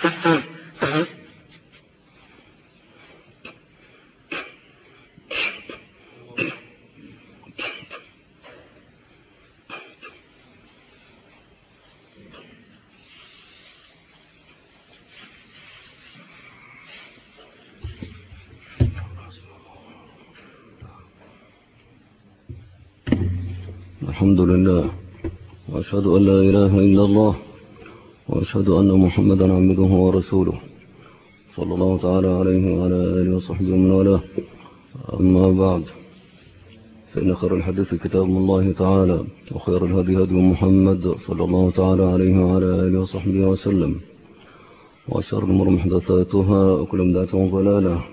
الحمد لله، وأشهد أن لا إله إلا الله، وأشهد أن محمدا عبده ورسوله، صلى الله تعالى عليه وعلى آله وصحبه ومن والاه. أما بعد، فإن خير الحديث كتاب الله تعالى، وخير الهدي هدي محمد صلى الله تعالى عليه وعلى آله وصحبه وسلم، وشر الأمور محدثاتها، وكل بدعة ضلالة.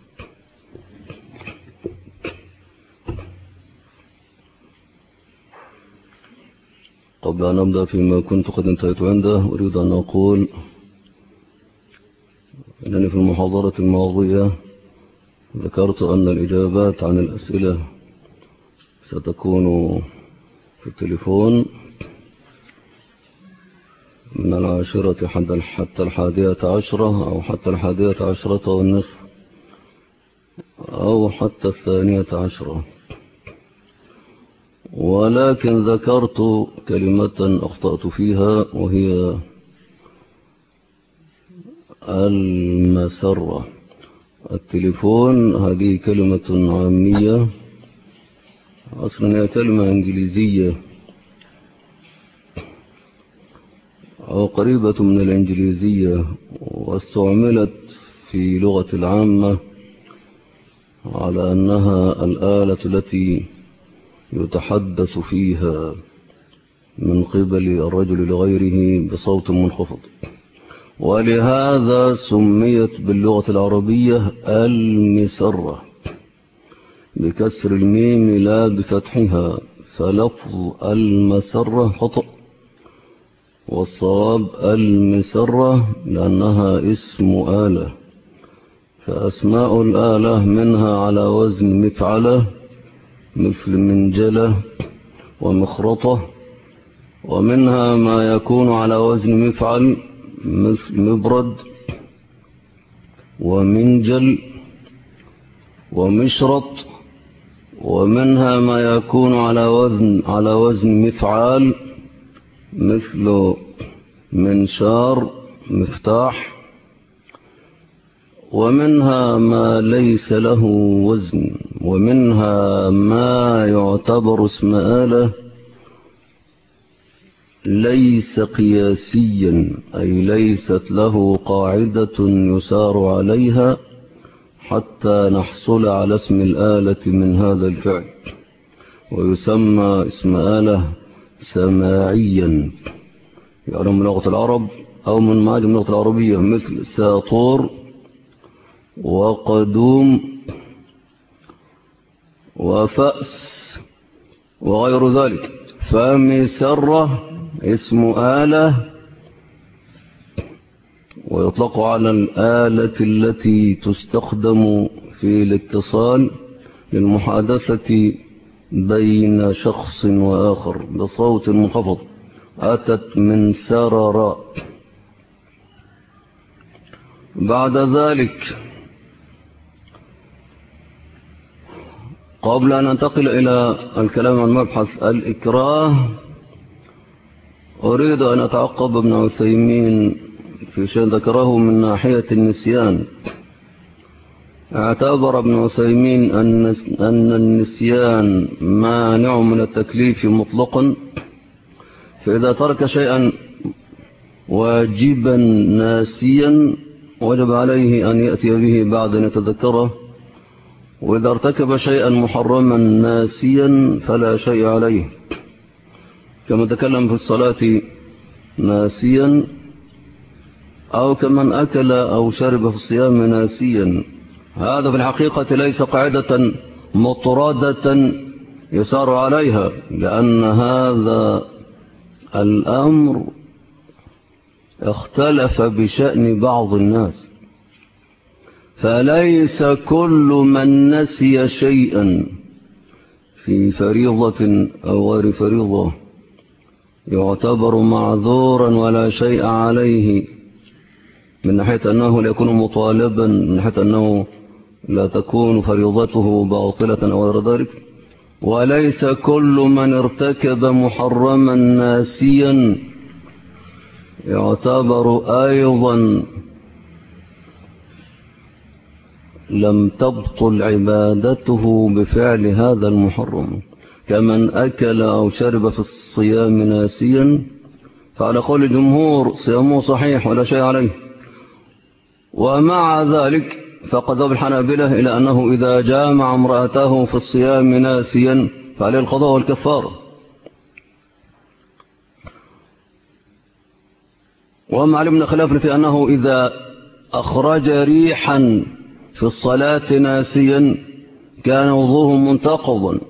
قبل أن أبدأ فيما كنت قد انتهيت عنده، أريد أن أقول أنني في المحاضرة الماضية ذكرت أن الإجابات عن الأسئلة ستكون في التليفون من 10 حتى 11 أو حتى 11:30 أو حتى 12، ولكن ذكرت كلمة أخطأت فيها، وهي المسرة. التليفون هذه كلمة عامية، أصلا هي كلمة إنجليزية أو قريبة من الإنجليزية، واستعملت في لغة العامة على أنها الآلة التي يتحدث فيها من قبل الرجل لغيره بصوت منخفض، ولهذا سميت باللغة العربية المسرة بكسر الميم لا بفتحها، فلفظ المسرة خطأ، والصواب المسرة لأنها اسم آلة، فأسماء الآلة منها على وزن مفعلة مثل منجلة ومخرطة، ومنها ما يكون على وزن مفعل مثل مبرد ومنجل ومشرط، ومنها ما يكون على وزن مفعال مثل منشار مفتاح، ومنها ما ليس له وزن، ومنها ما يعتبر اسم آلة ليس قياسيا، أي ليست له قاعدة يسار عليها حتى نحصل على اسم الآلة من هذا الفعل، ويسمى اسم آلة سماعيا، يعني من لغة العرب أو من معاجم اللغة العربية، مثل ساطور وقدوم وفأس وغير ذلك. فمسرة اسم آلة، ويطلق على الآلة التي تستخدم في الاتصال للمحادثة بين شخص وآخر بصوت منخفض، أتت من سرر. بعد ذلك، قبل أن ننتقل إلى الكلام عن مبحث الإكراه، أريد أن أتعقب ابن عثيمين في شيء ذكره من ناحية النسيان. اعتبر ابن عثيمين أن النسيان مانع من التكليف مطلقا، فإذا ترك شيئا واجبا ناسيا وجب عليه أن يأتي به بعد أن يتذكره، وإذا ارتكب شيئا محرما ناسيا فلا شيء عليه، كما تكلم في الصلاة ناسيا، أو كمن أكل أو شرب في الصيام ناسيا. هذا في الحقيقة ليس قاعدة مطردة يسار عليها، لأن هذا الأمر اختلف بشأن بعض الناس، فليس كل من نسي شيئا في فريضة أو غير فريضة يعتبر معذورا ولا شيء عليه من ناحية أنه لا يكون مطالبا، من ناحية أنه لا تكون فريضته باطلة أو غير ذلك. وليس كل من ارتكب محرما ناسيا يعتبر أيضا لم تبطل عبادته بفعل هذا المحرم، كمن أكل أو شرب في الصيام ناسيا، فعلى قول الجمهور صيامه صحيح ولا شيء عليه. ومع ذلك فقد ذهب الحنابلة إلى أنه إذا جامع امرأته في الصيام ناسيا فعليه القضاء والكفارة. وما علمنا خلاف في أنه إذا أخرج ريحا في الصلاة ناسيا كان وضوءه منتقضا.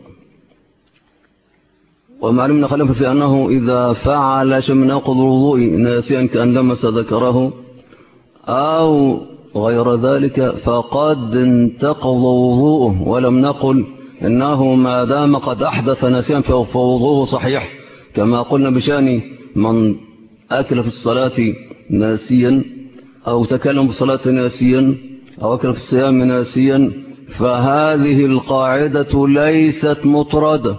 وما علمنا خلاف في أنه إذا فعل شيء من ناقض الوضوء ناسيا كأن لمس ذكره أو غير ذلك فقد انتقض وضوءه، ولم نقل إنه ما دام قد أحدث ناسيا فوضوءه صحيح، كما قلنا بشأن من أكل في الصلاة ناسيا أو تكلم في الصلاة ناسيا أو أكل في الصيام ناسيا، فهذه القاعدة ليست مطردة،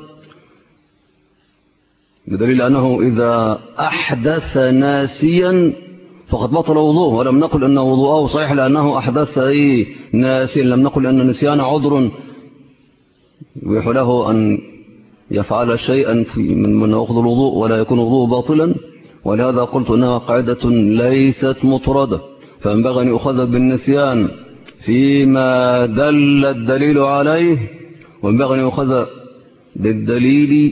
بدليل أنه إذا أحدث ناسيا فقد بطل وضوءه، ولم نقل أن وضوءه صحيح لأنه أحدث ناسيا، لم نقل أن النسيان عذر يبيح له أن يفعل شيئا من نواقض الوضوء ولا يكون وضوء باطلا. ولهذا قلت أنها قاعدة ليست مطردة، فينبغي أن يؤخذ بالنسيان فيما دل الدليل عليه، وينبغي أن يؤخذ بالدليل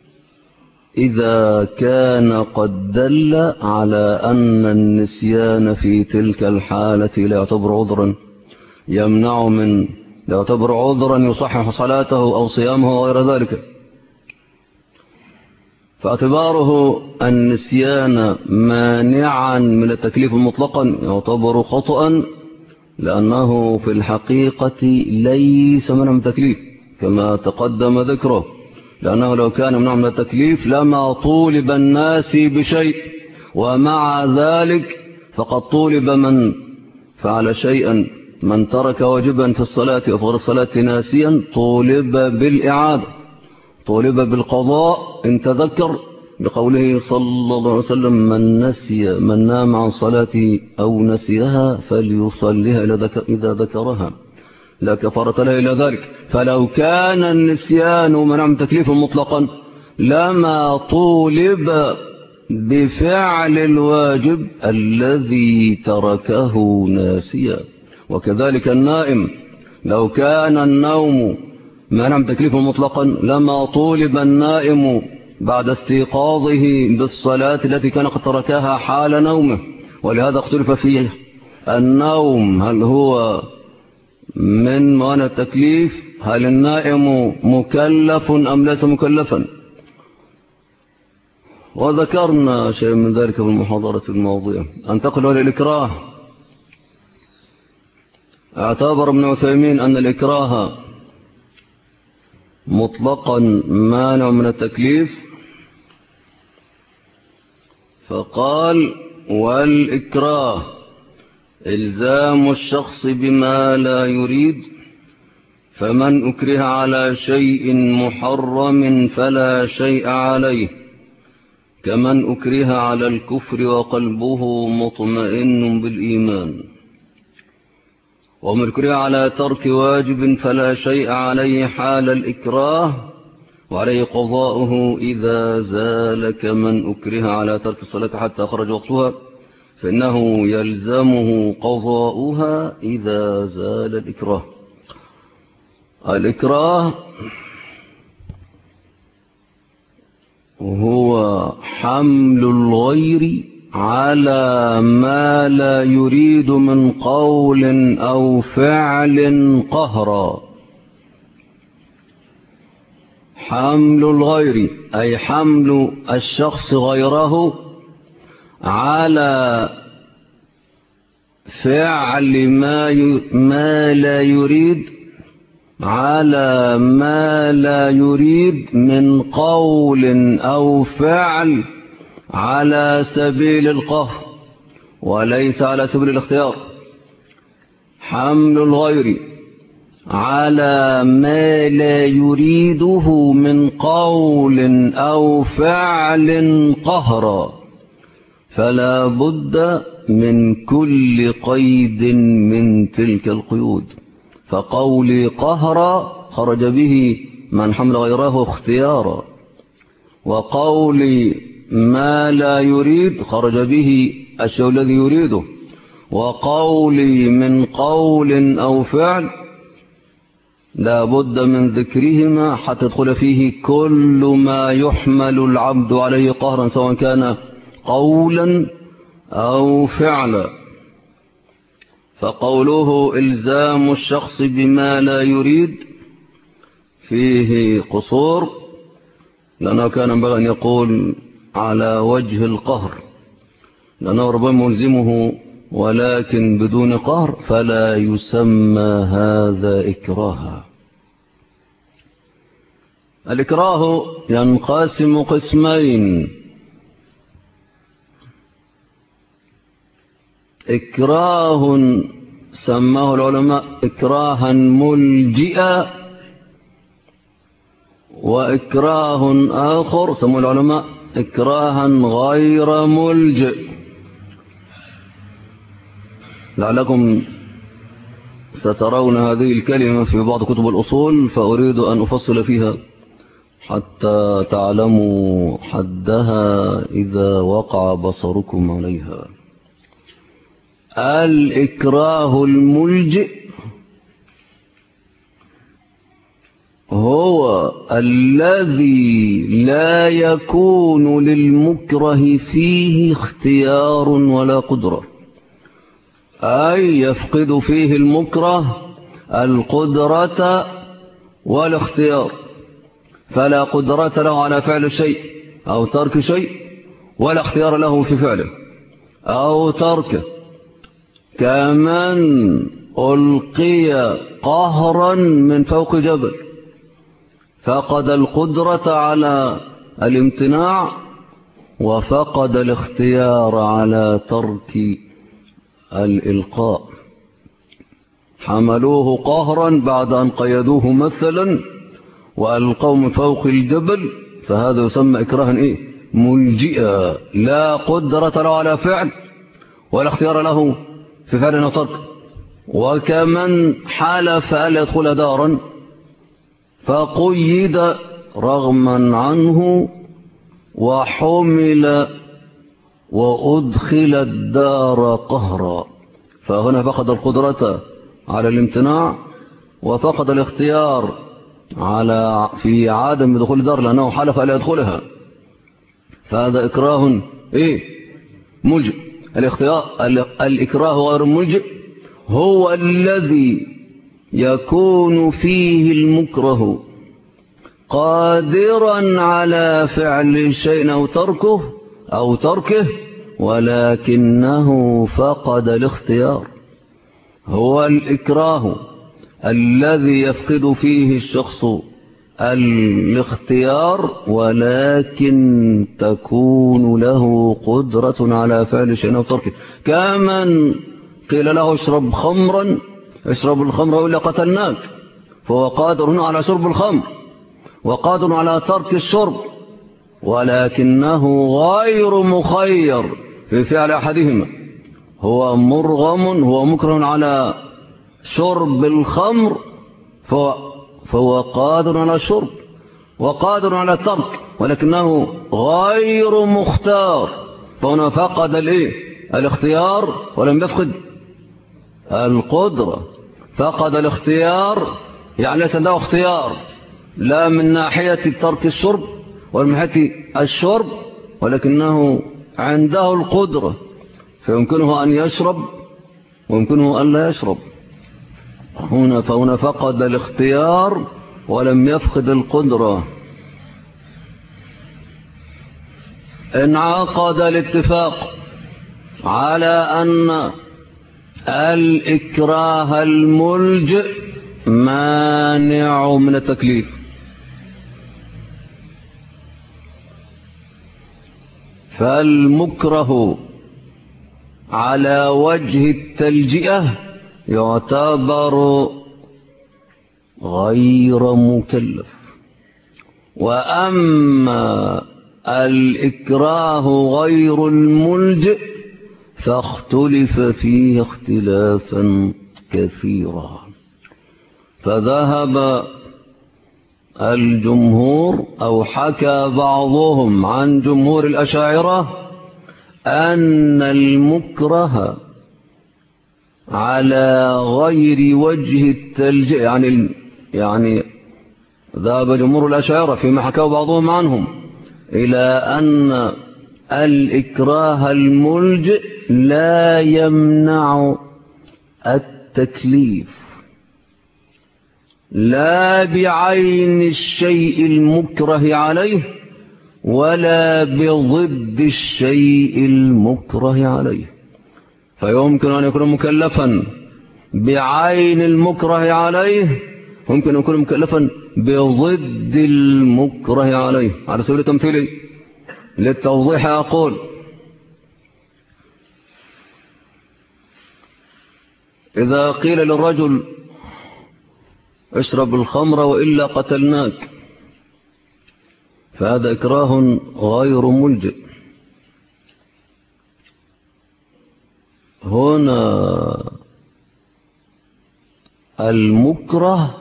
إذا كان قد دل على أن النسيان في تلك الحالة لا يعتبر عذرا يمنع من، لا يعتبر عذرا يصحح صلاته أو صيامه وغير ذلك. فاعتباره النسيان مانعا من التكليف مطلقا يعتبر خطأ، لأنه في الحقيقة ليس منع من التكليف كما تقدم ذكره، لأنه لو كان منع من التكليف لما طولب الناس بشيء، ومع ذلك فقد طولب من فعل شيئا، من ترك واجبا في الصلاة أو غير الصلاة ناسيا طولب بالإعادة، طولب بالقضاء إن تذكر، بقوله صلى الله عليه وسلم من نام عن صلاة أو نسيها فليصليها إذا ذكرها لا كفارة له إلى ذلك. فلو كان النسيان منع من تكليف مطلقا لما طولب بفعل الواجب الذي تركه ناسيا. وكذلك النائم لو كان النوم منع من تكليف مطلقا لما طولب النائم بعد استيقاظه بالصلاة التي كان قد تركها حال نومه. ولهذا اختلف فيه النوم هل هو من موانع التكليف، هل النائم مكلف أم ليس مكلفا، وذكرنا شيء من ذلك في المحاضرة الماضية. انتقل إلى الإكراه. اعتبر ابن عثيمين أن الإكراه مطلقا مانع من التكليف، فقال والإكراه إلزام الشخص بما لا يريد، فمن أكره على شيء محرم فلا شيء عليه، كمن أكره على الكفر وقلبه مطمئن بالإيمان. ومن أكره على ترك واجب فلا شيء عليه حال الإكراه، وعليه قضاؤه إذا زال، كمن أكره على ترك الصلاة حتى خرج وقتها فإنه يلزمه قضاؤها إذا زال الإكراه. الإكراه هو حمل الغير على ما لا يريد من قول أو فعل قهرا. حمل الغير أي حمل الشخص غيره على فعل ما لا يريد، على ما لا يريد من قول أو فعل على سبيل القهر. وليس على سبيل الاختيار. حمل الغير على ما لا يريده من قول أو فعل قهرا، فلا بد من كل قيد من تلك القيود. فقولي قهرا خرج به من حمل غيره اختيارا، وقولي ما لا يريد خرج به الشيء الذي يريده، وقولي من قول أو فعل لا بد من ذكرهما حتى يدخل فيه كل ما يحمل العبد عليه قهرا، سواء كان قولا أو فعلا. فقوله إلزام الشخص بما لا يريد فيه قصور، لأنه كان ينبغي أن يقول على وجه القهر، لأنه ربما يلزمه ولكن بدون قهر، فلا يسمى هذا إكراها. الإكراه ينقسم قسمين: إكراه سماه العلماء إكراها ملجئا، وإكراه آخر سماه العلماء إكراها غير ملجئ. لعلكم سترون هذه الكلمة في بعض كتب الأصول، فأريد أن أفصل فيها حتى تعلموا حدها إذا وقع بصركم عليها. الإكراه الملجئ هو الذي لا يكون للمكره فيه اختيار ولا قدرة، أي يفقد فيه المكره القدرة والاختيار، فلا قدرة له على فعل شيء أو ترك شيء، ولا اختيار له في فعله أو تركه. كمن ألقي قهرا من فوق جبل فقد القدرة على الامتناع وفقد الاختيار على ترك الإلقاء. حملوه قهرا بعد أن قيدوه مثلا وألقوا من فوق الجبل، فهذا يسمى إكراها ملجئا، لا قدرة له على فعل ولا اختيار له في فعل وترك. وكمن حلف ألا يدخل دارا فقيد رغما عنه وحمل وأدخل الدار قهرا، فهنا فقد القدرة على الامتناع وفقد الاختيار على في عدم دخول الدار لأنه حلف ألا يدخلها، فهذا إكراه ملجئ. الإكراه غير الملجئ هو الذي يكون فيه المكره قادرا على فعل شيء أو تركه ولكنه فقد الاختيار. هو الإكراه الذي يفقد فيه الشخص الاختيار ولكن تكون له قدرة على فعل شيء أو تركه. كمن قيل له اشرب الخمر إلا قتلناك، فهو قادر على شرب الخمر وقادر على ترك الشرب، ولكنه غير مخير في فعل أحدهما. هو مرغم، هو مكره على شرب الخمر، فهو قادر على الشرب وقادر على الترك، ولكنه غير مختار، فهنا فقد الاختيار ولم يفقد القدرة. فقد الاختيار يعني ليس له اختيار لا من ناحية ترك الشرب ولا من ناحية الشرب، ولكنه عنده القدرة، فيمكنه أن يشرب ويمكنه أن لا يشرب. فهنا فقد الاختيار ولم يفقد القدرة. انعقد الاتفاق على أن الإكراه الملجئ مانع من التكليف، فالمكره على وجه التلجئة يعتبر غير مكلف. وأما الإكراه غير الملجئ فاختلف فيه اختلافا كثيرا. فذهب الجمهور أو حكى بعضهم عن جمهور الأشاعرة أن المكره على غير وجه التلجئة، يعني ذهب جمهور الأشاعرة فيما حكاه بعضهم عنهم إلى أن الإكراه الملجئ لا يمنع التكليف، لا بعين الشيء المكره عليه ولا بضد الشيء المكره عليه. فيمكن أن يكون مكلفا بعين المكره عليه، ممكن أن يكون مكلفا بضد المكره عليه. على سبيل التمثيل للتوضيح أقول: إذا قيل للرجل اشرب الخمر وإلا قتلناك، فهذا إكراه غير ملجئ. هنا المكره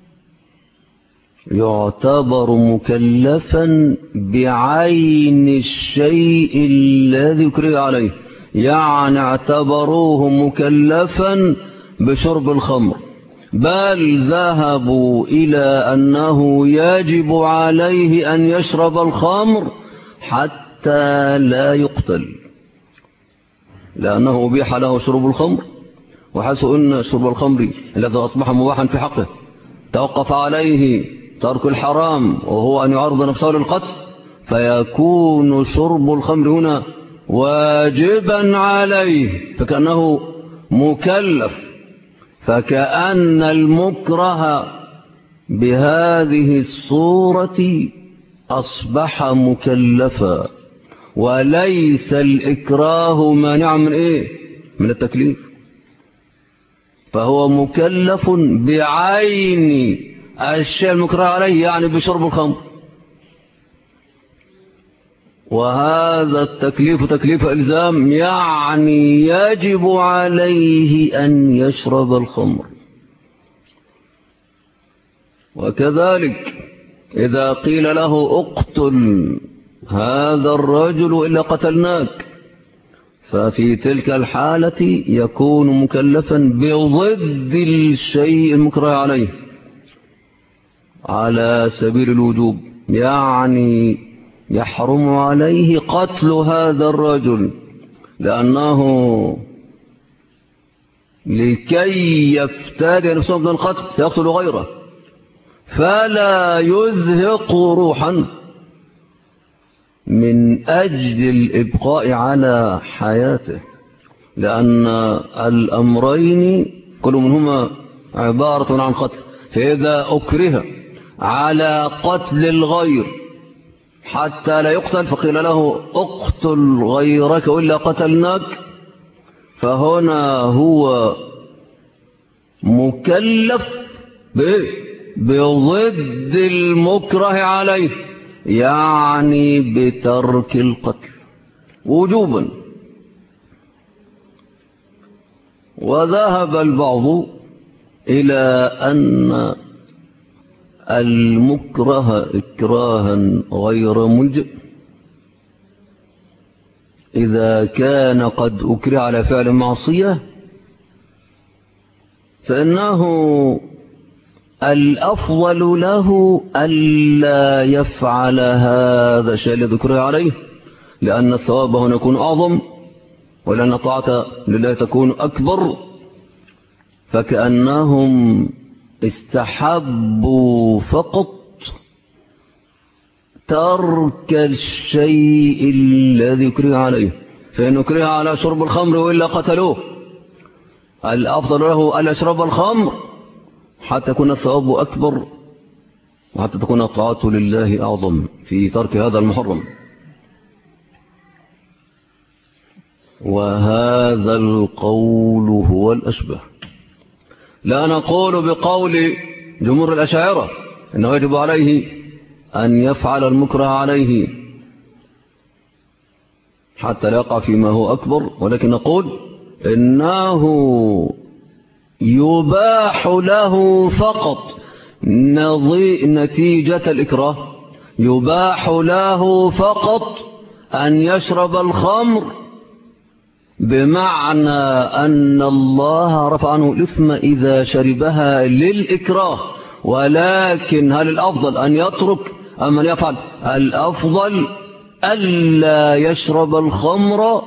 يعتبر مكلفا بعين الشيء الذي يكره عليه، يعني اعتبروه مكلفا بشرب الخمر، بل ذهبوا إلى أنه يجب عليه أن يشرب الخمر حتى لا يقتل، لأنه أبيح له شرب الخمر. وحيث أن شرب الخمر الذي أصبح مباحا في حقه توقف عليه ترك الحرام وهو أن يعرض نفسه للقتل، فيكون شرب الخمر هنا واجبا عليه، فكأنه مكلف. فكأن المكره بهذه الصورة أصبح مكلفا، وليس الإكراه مانع من إيه؟ من التكليف. فهو مكلف بعين الشيء المكره عليه، يعني بشرب الخمر. وهذا التكليف تكليف إلزام، يعني يجب عليه أن يشرب الخمر. وكذلك إذا قيل له اقتل هذا الرجل إلا قتلناك، ففي تلك الحالة يكون مكلفا بضد الشيء المكره عليه على سبيل الوجوب، يعني يحرم عليه قتل هذا الرجل، لأنه لكي يفتدي نفسه من القتل سيقتل غيره، فلا يزهق روحا من أجل الإبقاء على حياته، لأن الأمرين كل منهما عبارة عن قتل. فإذا أكره على قتل الغير حتى لا يقتل فقيل له اقتل غيرك وإلا قتلناك، فهنا هو مكلف بضد المكره عليه، يعني بترك القتل وجوبا. وذهب البعض إلى أن المكره إكراها غير ملجئ إذا كان قد أكره على فعل معصية، فإنه الأفضل له ألا يفعل هذا الشيء الذي أكره عليه، لأن الثواب هنا يكون أعظم، ولأن الطاعة لله تكون أكبر. فكأنهم استحبوا فقط ترك الشيء الذي يكره عليه، فإن يكره على شرب الخمر وإلا قتلوه، الأفضل له ألا يشرب الخمر حتى يكون الثواب أكبر، وحتى تكون الطاعة لله أعظم في ترك هذا المحرم. وهذا القول هو الأشبه. لا نقول بقول جمهور الأشاعرة إنه يجب عليه أن يفعل المكره عليه حتى لا يقع فيما هو أكبر، ولكن نقول إنه يباح له فقط نتيجة الإكراه، يباح له فقط أن يشرب الخمر، بمعنى أن الله رفع عنه الإثم إذا شربها للإكراه. ولكن هل الأفضل أن يترك أم أن يفعل؟ الأفضل ألا يشرب الخمر،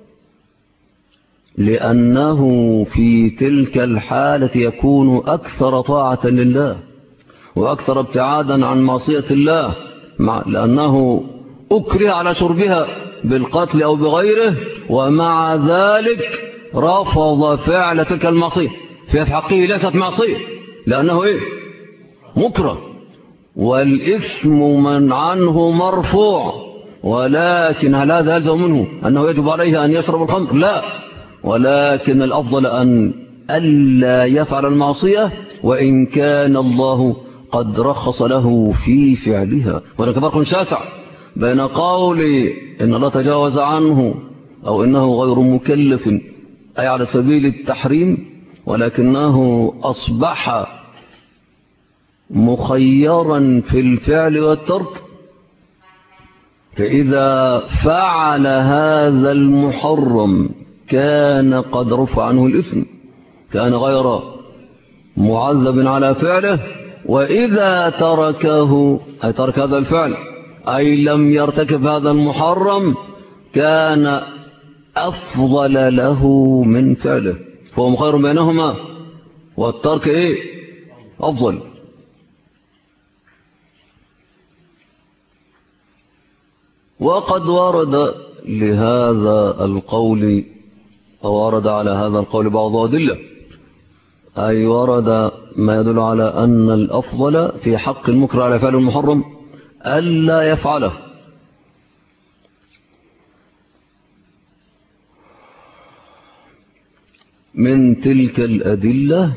لأنه في تلك الحالة يكون أكثر طاعة لله وأكثر ابتعادا عن معصية الله، لأنه أكره على شربها بالقتل أو بغيره، ومع ذلك رفض فعل تلك المعصية، في حقه ليست معصية لأنه مكره، والإثم من عنه مرفوع. ولكن هل هذا يلزم منه أنه يجب عليه أن يشرب الخمر؟ لا، ولكن الأفضل أن ألا يفعل المعصية وإن كان الله قد رخص له في فعلها. هناك فرق شاسع بين قول إن الله تجاوز عنه أو إنه غير مكلف أي على سبيل التحريم، ولكنه أصبح مخيرا في الفعل والترك، فإذا فعل هذا المحرم كان قد رفع عنه الإثم، كان غير معذب على فعله. وإذا تركه أي ترك هذا الفعل أي لم يرتكب هذا المحرم كان أفضل له من فعله، فهو مخير بينهما، والترك أفضل. وقد ورد لهذا القول أو ورد على هذا القول بعض أدلة، أي ورد ما يدل على أن الأفضل في حق المكره على فعل المحرم ألا يفعله. من تلك الأدلة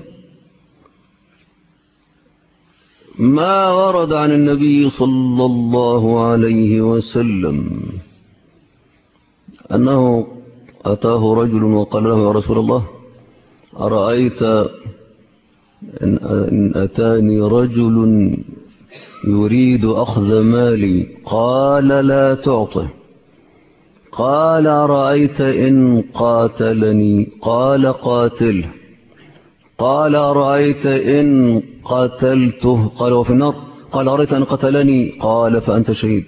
ما ورد عن النبي صلى الله عليه وسلم أنه أتاه رجل وقال له يا رسول الله أرأيت إن أتاني رجل يريد أخذ مالي، قال لا تعطه. قال أرأيت إن قاتلني، قال قاتله. قال أرأيت إن قتلته، قال وفي النار. قال أرأيت إن قتلني، قال فأنت شهيد.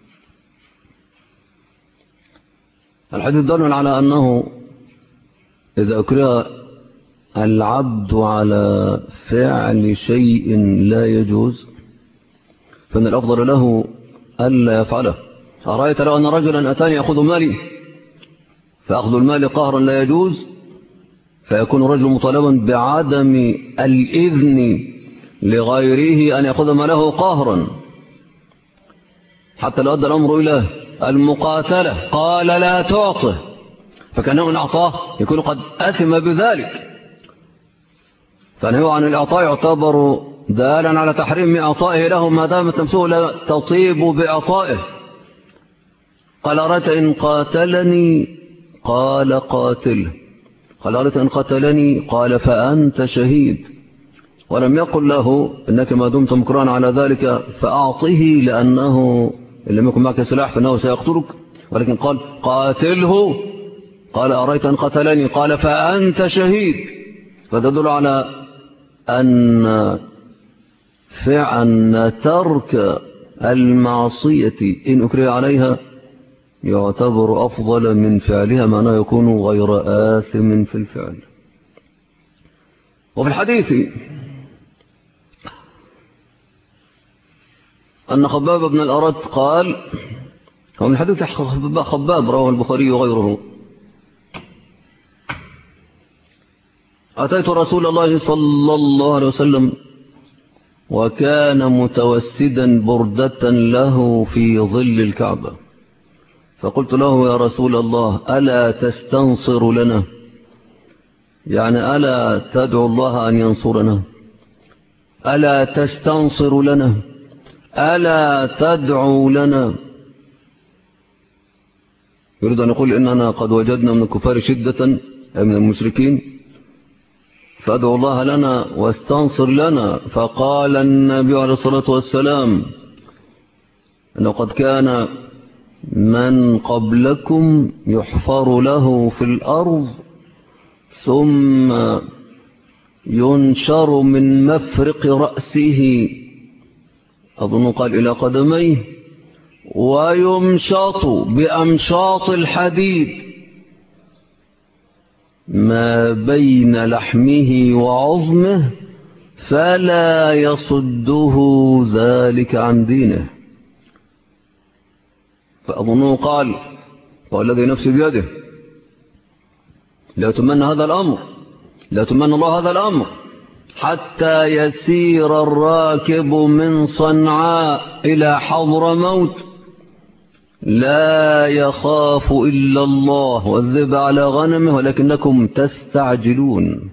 الحديث دل على أنه إذا أكره العبد على فعل شيء لا يجوز فإن الأفضل له ألا يفعله. أرأيت لو أن رجلا أتاني يأخذ مالي، فأخذ المال قهرا لا يجوز، فيكون الرجل مطالبا بعدم الإذن لغيره أن يأخذ ماله قهرا، حتى لو أدى الأمر إلى المقاتلة. قال لا تعطه، فكأنه إن أعطاه يكون قد أثم بذلك، فنهو عن الإعطاء يعتبر دالا على تحريم إعطائه له ما دامت نفسه لا تطيب بإعطائه. قال أرأيت إن قاتلني، قال قاتله. قال أرأيت إن قتلني، قال فأنت شهيد. ولم يقل له إنك ما دمت مكرها على ذلك فأعطه، لأنه إن لم يكن معك سلاح فإنه سيقتلك، ولكن قال قاتله. قال أرأيت إن قتلني، قال فأنت شهيد. فتدل على أن فعل ترك المعصية إن أكره عليها يعتبر أفضل من فعلها، معناه يكون غير آثم في الفعل. وفي الحديث أن خباب بن الأرد قال، ومن حديث خباب رواه البخاري وغيره، أتيت رسول الله صلى الله عليه وسلم وكان متوسدا بردة له في ظل الكعبة، فقلت له يا رسول الله ألا تستنصر لنا، يعني ألا تدعو الله أن ينصرنا، ألا تستنصر لنا، ألا تدعو لنا. يريد أن يقول إننا قد وجدنا من الكفار شدة من المشركين فأدعو الله لنا واستنصر لنا. فقال النبي عليه الصلاة والسلام أنه قد كان من قبلكم يحفر له في الأرض ثم ينشر من مفرق رأسه، أظن قال إلى قدميه، ويمشط بأمشاط الحديد ما بين لحمه وعظمه فلا يصده ذلك عن دينه. فأظنه قال والذي نفسي بيده لا يتمنى هذا الأمر، لا يتمنى الله هذا الأمر حتى يسير الراكب من صنعاء إلى حضرموت لا يخاف إلا الله والذئب على غنمه ولكنكم تستعجلون.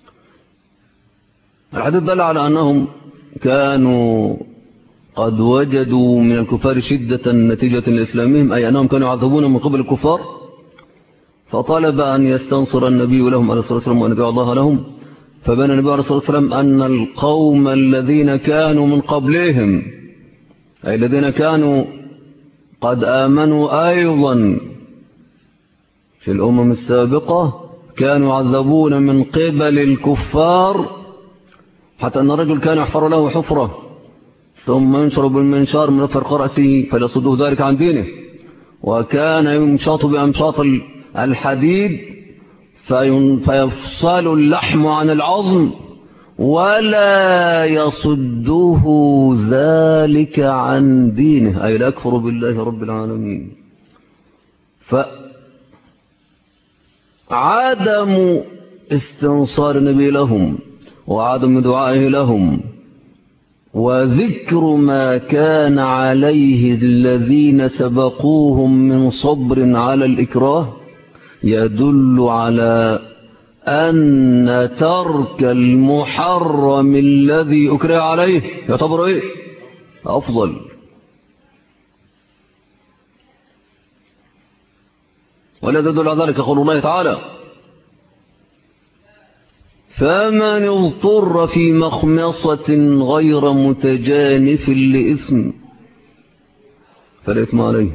الحديث دل على أنهم كانوا قد وجدوا من الكفار شدة نتيجة لإسلامهم، أي أنهم كانوا يعذبون من قبل الكفار، فطلب أن يستنصر النبي لهم عليه الصلاة والسلام وأن يدعو الله لهم. فبين النبي عليه الصلاة والسلام أن القوم الذين كانوا من قبلهم، أي الذين كانوا قد آمنوا أيضا في الأمم السابقة، كانوا يعذبون من قبل الكفار، حتى أن الرجل كان يحفر له حفرة ثم ينشر بالمنشار من فرق رأسه فليصده ذلك عن دينه، وكان يمشط بأمشاط الحديد فيفصل اللحم عن العظم ولا يصده ذلك عن دينه، أي لا يكفر بالله رب العالمين. فعدم استنصار النبي لهم وعدم دعائه لهم وذكر ما كان عليه الذين سبقوهم من صبر على الإكراه يدل على أن ترك المحرم الذي أكره عليه يعتبر إيه؟ أفضل. ولا يدل على ذلك قول الله تعالى فمن اضطر في مخمصة غير متجانف لإثم فلا إثم عليه.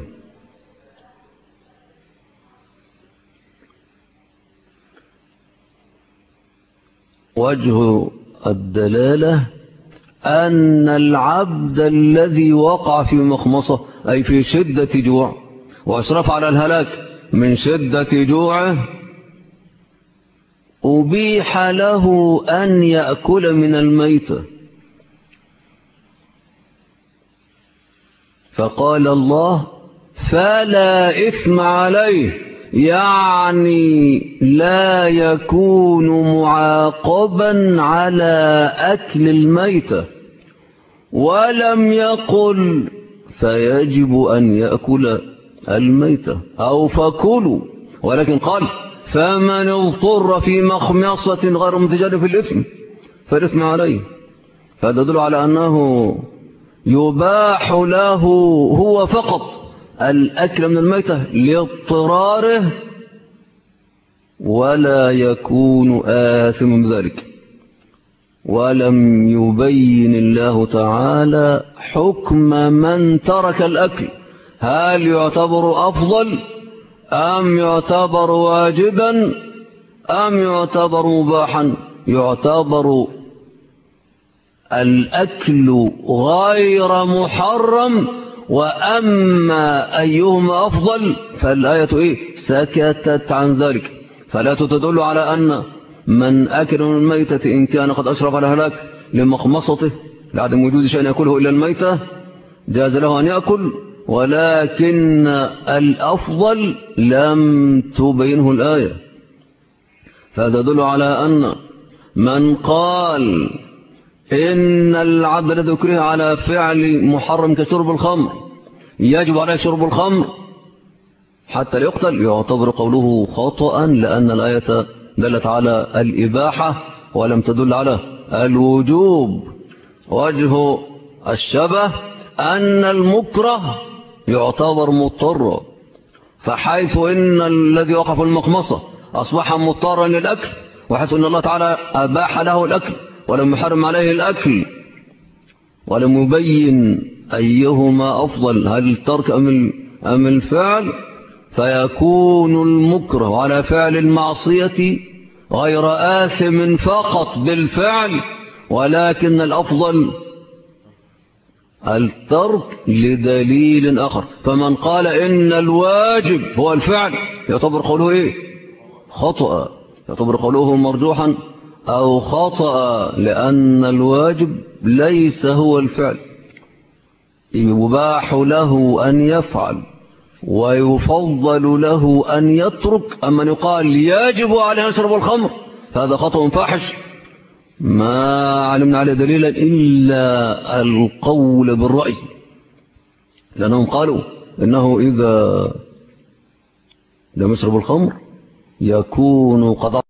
وجه الدلالة أن العبد الذي وقع في مخمصة أي في شدة جوع وأشرف على الهلاك من شدة جوعه أبيح له أن يأكل من الميتة، فقال الله فلا إثم عليه، يعني لا يكون معاقبا على أكل الميتة، ولم يقل فيجب أن يأكل الميتة أو فكلوا، ولكن قال فمن اضطر في مخمصة غير متجانف الإثم فالإثم عليه. فهذا يدل على أنه يباح له هو فقط الأكل من الميتة لاضطراره ولا يكون آثم بذلك. ولم يبين الله تعالى حكم من ترك الأكل، هل يعتبر أفضل أم يعتبر واجبا أم يعتبر مباحا؟ يعتبر الأكل غير محرم. وأما أيهما أفضل فالآية سكتت عن ذلك، فلا تدل على أن من أكل من الميتة إن كان قد أشرف على هلاك لمخمصته لعدم وجود شيء يأكله إلا الميتة جاز له أن يأكل، ولكن الأفضل لم تبينه الآية. فهذا يدل على أن من قال إن العبد الذي أكره على فعل محرم كشرب الخمر يجب عليه شرب الخمر، حتى لا يقتل يعتبر قوله خطأ، لأن الآية دلت على الإباحة ولم تدل على الوجوب. وجه الشبه أن المكره يعتبر مضطرا، فحيث إن الذي وقف المخمصة أصبح مضطرا للأكل، وحيث أن الله تعالى أباح له الأكل ولم يحرم عليه الأكل، ولم يبين أيهما أفضل، هل الترك أم الفعل، فيكون المكره على فعل المعصية غير آثم فقط بالفعل، ولكن الأفضل الترك لدليل آخر. فمن قال إن الواجب هو الفعل يعتبر قوله إيه؟ خطأ، يعتبر قوله مرجوحا أو خطأ، لأن الواجب ليس هو الفعل، يباح له أن يفعل ويفضل له أن يترك. أما يقال يجب عليه أن يشرب الخمر فهذا خطأ فاحش ما علمنا عليه دليلا إلا القول بالرأي، لأنهم قالوا إنه إذا لم يشرب الخمر يكون قد